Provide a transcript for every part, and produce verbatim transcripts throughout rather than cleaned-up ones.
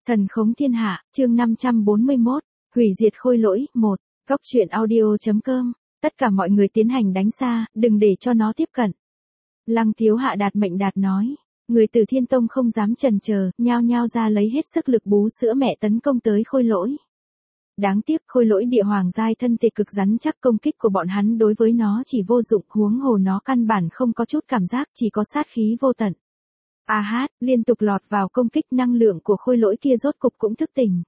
Thần khống thiên hạ, chương năm trăm bốn mươi mốt, hủy diệt khôi lỗi, một, góc truyện audio.com, tất cả mọi người tiến hành đánh xa, đừng để cho nó tiếp cận. Lăng Thiếu Hạ đạt mệnh đạt nói, người từ Thiên Tông không dám chần chờ, nhao nhao ra lấy hết sức lực bú sữa mẹ tấn công tới khôi lỗi. Đáng tiếc khôi lỗi địa hoàng giai thân thể cực rắn chắc, công kích của bọn hắn đối với nó chỉ vô dụng, huống hồ nó căn bản không có chút cảm giác, chỉ có sát khí vô tận. A hát, liên tục lọt vào công kích, năng lượng của khôi lỗi kia rốt cục cũng thức tỉnh.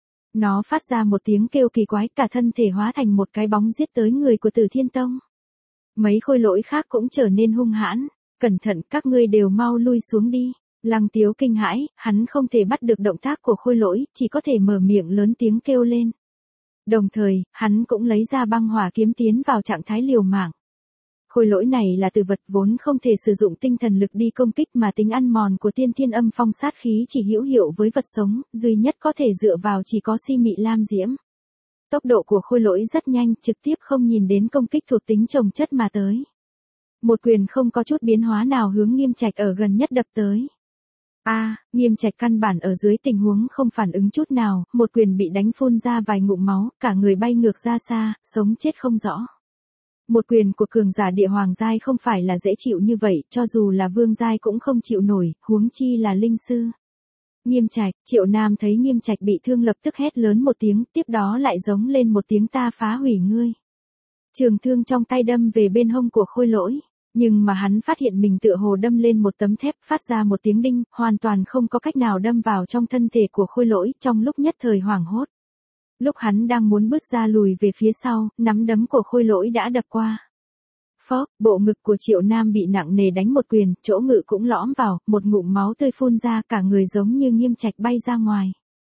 Nó phát ra một tiếng kêu kỳ quái, cả thân thể hóa thành một cái bóng giết tới người của Tử Thiên Tông. Mấy khôi lỗi khác cũng trở nên hung hãn, cẩn thận, các ngươi đều mau lui xuống đi. Lăng Tiếu kinh hãi, hắn không thể bắt được động tác của khôi lỗi, chỉ có thể mở miệng lớn tiếng kêu lên. Đồng thời, hắn cũng lấy ra băng hỏa kiếm tiến vào trạng thái liều mạng. Khôi lỗi này là từ vật vốn không thể sử dụng tinh thần lực đi công kích, mà tính ăn mòn của tiên thiên âm phong sát khí chỉ hữu hiệu với vật sống, duy nhất có thể dựa vào chỉ có si mị lam diễm. Tốc độ của khôi lỗi rất nhanh, trực tiếp không nhìn đến công kích thuộc tính chồng chất mà tới. Một quyền không có chút biến hóa nào hướng Nghiêm Trạch ở gần nhất đập tới. A, à, Nghiêm Trạch căn bản ở dưới tình huống không phản ứng chút nào, một quyền bị đánh phun ra vài ngụm máu, cả người bay ngược ra xa, sống chết không rõ. Một quyền của cường giả địa hoàng giai không phải là dễ chịu như vậy, cho dù là vương giai cũng không chịu nổi, huống chi là linh sư. Nghiêm Trạch, Triệu Nam thấy Nghiêm Trạch bị thương lập tức hét lớn một tiếng, tiếp đó lại giống lên một tiếng ta phá hủy ngươi. Trường thương trong tay đâm về bên hông của khôi lỗi, nhưng mà hắn phát hiện mình tựa hồ đâm lên một tấm thép, phát ra một tiếng đinh, hoàn toàn không có cách nào đâm vào trong thân thể của khôi lỗi, trong lúc nhất thời hoảng hốt. Lúc hắn đang muốn bước ra lùi về phía sau, nắm đấm của khôi lỗi đã đập qua. Phốc, bộ ngực của Triệu Nam bị nặng nề đánh một quyền, chỗ ngự cũng lõm vào, một ngụm máu tươi phun ra, cả người giống như Nghiêm Trạch bay ra ngoài.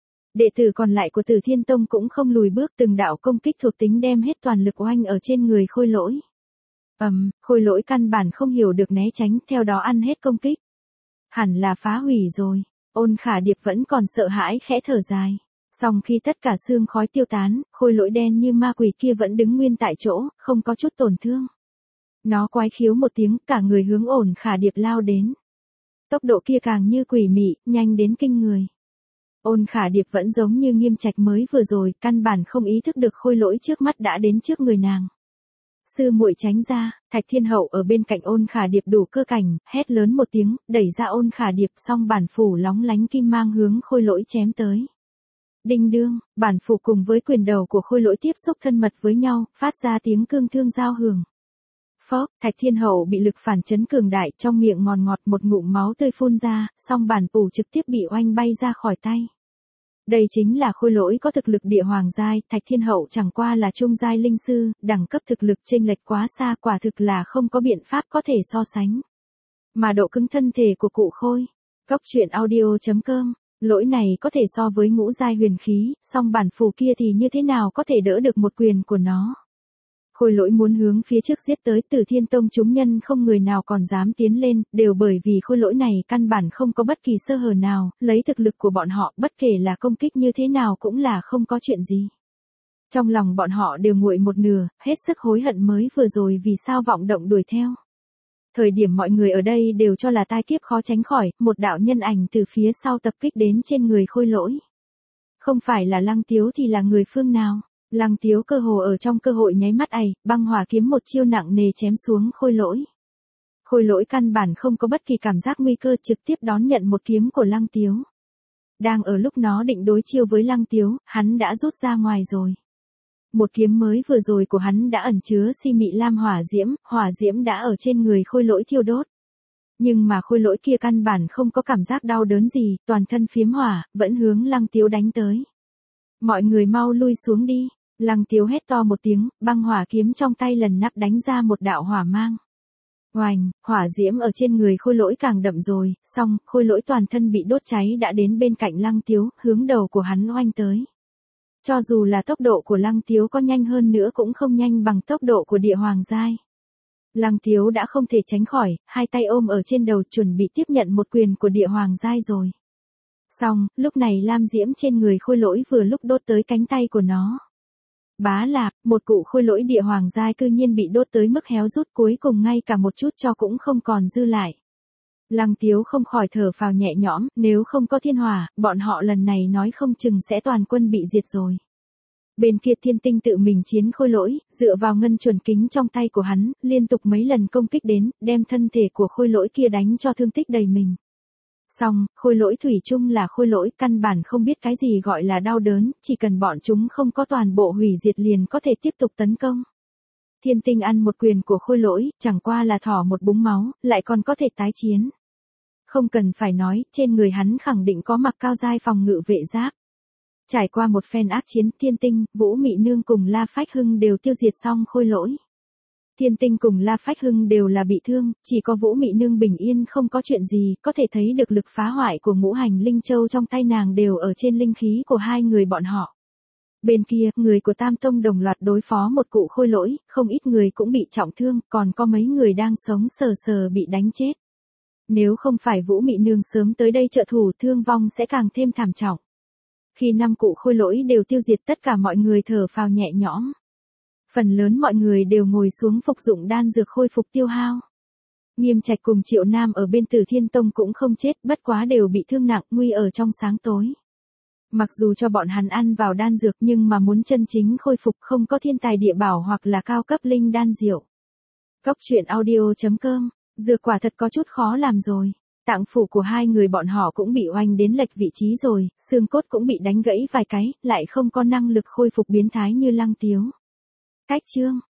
Đệ tử còn lại của Tử Thiên Tông cũng không lùi bước, từng đạo công kích thuộc tính đem hết toàn lực oanh ở trên người khôi lỗi. Ầm, um, khôi lỗi căn bản không hiểu được né tránh, theo đó ăn hết công kích. Hẳn là phá hủy rồi. Ôn Khả Điệp vẫn còn sợ hãi khẽ thở dài. Song khi tất cả sương khói tiêu tán, khôi lỗi đen như ma quỷ kia vẫn đứng nguyên tại chỗ, không có chút tổn thương. Nó quái khiếu một tiếng, cả người hướng Ôn Khả Điệp lao đến. Tốc độ kia càng như quỷ mị, nhanh đến kinh người. Ôn Khả Điệp vẫn giống như Nghiêm Trạch mới vừa rồi, căn bản không ý thức được khôi lỗi trước mắt đã đến trước người nàng. Sư muội tránh ra, Thạch Thiên Hậu ở bên cạnh Ôn Khả Điệp đủ cơ cảnh, hét lớn một tiếng, đẩy ra Ôn Khả Điệp, song bản phủ lóng lánh kim mang hướng khôi lỗi chém tới. Đinh đương, bản phủ cùng với quyền đầu của khôi lỗi tiếp xúc thân mật với nhau, phát ra tiếng cương thương giao hưởng. Phốc, Thạch Thiên Hậu bị lực phản chấn cường đại, trong miệng ngọt ngọt một ngụm máu tươi phun ra, song bản phủ trực tiếp bị oanh bay ra khỏi tay. Đây chính là khôi lỗi có thực lực địa hoàng giai, Thạch Thiên Hậu chẳng qua là trung giai linh sư, đẳng cấp thực lực chênh lệch quá xa, quả thực là không có biện pháp có thể so sánh. Mà độ cứng thân thể của cụ khôi, góc truyện audio.com, lỗi này có thể so với ngũ giai huyền khí, song bản phù kia thì như thế nào có thể đỡ được một quyền của nó. Khôi lỗi muốn hướng phía trước giết tới, Tử Thiên Tông chúng nhân không người nào còn dám tiến lên, đều bởi vì khôi lỗi này căn bản không có bất kỳ sơ hở nào, lấy thực lực của bọn họ, bất kể là công kích như thế nào cũng là không có chuyện gì. Trong lòng bọn họ đều nguội một nửa, hết sức hối hận mới vừa rồi vì sao vọng động đuổi theo. Thời điểm mọi người ở đây đều cho là tai kiếp khó tránh khỏi, một đạo nhân ảnh từ phía sau tập kích đến trên người khôi lỗi. Không phải là Lăng Tiếu thì là người phương nào? Lăng Tiếu cơ hồ ở trong cơ hội nháy mắt ày, băng hỏa kiếm một chiêu nặng nề chém xuống khôi lỗi. Khôi lỗi căn bản không có bất kỳ cảm giác nguy cơ, trực tiếp đón nhận một kiếm của Lăng Tiếu. Đang ở lúc nó định đối chiêu với Lăng Tiếu, hắn đã rút ra ngoài rồi. Một kiếm mới vừa rồi của hắn đã ẩn chứa si mị lam hỏa diễm, hỏa diễm đã ở trên người khôi lỗi thiêu đốt. Nhưng mà khôi lỗi kia căn bản không có cảm giác đau đớn gì, toàn thân phiếm hỏa, vẫn hướng Lăng Tiếu đánh tới. Mọi người mau lui xuống đi. Lăng Tiếu hét to một tiếng, băng hỏa kiếm trong tay lần nắp đánh ra một đạo hỏa mang. Oành, hỏa diễm ở trên người khôi lỗi càng đậm rồi, xong, khôi lỗi toàn thân bị đốt cháy đã đến bên cạnh Lăng Tiếu, hướng đầu của hắn oanh tới. Cho dù là tốc độ của Lăng Tiếu có nhanh hơn nữa cũng không nhanh bằng tốc độ của địa hoàng giai. Lăng Tiếu đã không thể tránh khỏi, hai tay ôm ở trên đầu chuẩn bị tiếp nhận một quyền của địa hoàng giai rồi. Xong, lúc này lam diễm trên người khôi lỗi vừa lúc đốt tới cánh tay của nó. Bá lạp, một cụ khôi lỗi địa hoàng giai cư nhiên bị đốt tới mức héo rút, cuối cùng ngay cả một chút cho cũng không còn dư lại. Lăng Tiếu không khỏi thở phào nhẹ nhõm, nếu không có thiên hỏa, bọn họ lần này nói không chừng sẽ toàn quân bị diệt rồi. Bên kia Thiên Tinh tự mình chiến khôi lỗi, dựa vào ngân chuẩn kính trong tay của hắn, liên tục mấy lần công kích đến, đem thân thể của khôi lỗi kia đánh cho thương tích đầy mình. Xong, khôi lỗi thủy chung là khôi lỗi, căn bản không biết cái gì gọi là đau đớn, chỉ cần bọn chúng không có toàn bộ hủy diệt liền có thể tiếp tục tấn công. Thiên Tinh ăn một quyền của khôi lỗi, chẳng qua là thỏ một búng máu, lại còn có thể tái chiến. Không cần phải nói, trên người hắn khẳng định có mặc cao giai phòng ngự vệ giáp. Trải qua một phen ác chiến, Thiên Tinh, Vũ Mị Nương cùng La Phách Hưng đều tiêu diệt xong khôi lỗi. Thiên Tinh cùng La Phách Hưng đều là bị thương, chỉ có Vũ Mị Nương bình yên không có chuyện gì, có thể thấy được lực phá hoại của ngũ hành linh châu trong tay nàng đều ở trên linh khí của hai người bọn họ. Bên kia, người của Tam Tông đồng loạt đối phó một cụ khôi lỗi, không ít người cũng bị trọng thương, còn có mấy người đang sống sờ sờ bị đánh chết. Nếu không phải Vũ Mị Nương sớm tới đây trợ thủ, thương vong sẽ càng thêm thảm trọng. Khi năm cụ khôi lỗi đều tiêu diệt, tất cả mọi người thở phào nhẹ nhõm. Phần lớn mọi người đều ngồi xuống phục dụng đan dược khôi phục tiêu hao. Nghiêm Trạch cùng Triệu Nam ở bên Tử Thiên Tông cũng không chết, bất quá đều bị thương nặng, nguy ở trong sáng tối. Mặc dù cho bọn hắn ăn vào đan dược nhưng mà muốn chân chính khôi phục không có thiên tài địa bảo hoặc là cao cấp linh đan diệu. Cốc truyện audio chấm com, dược quả thật có chút khó làm rồi. Tạng phủ của hai người bọn họ cũng bị oanh đến lệch vị trí rồi, xương cốt cũng bị đánh gãy vài cái, lại không có năng lực khôi phục biến thái như Lăng Tiếu. Cách chương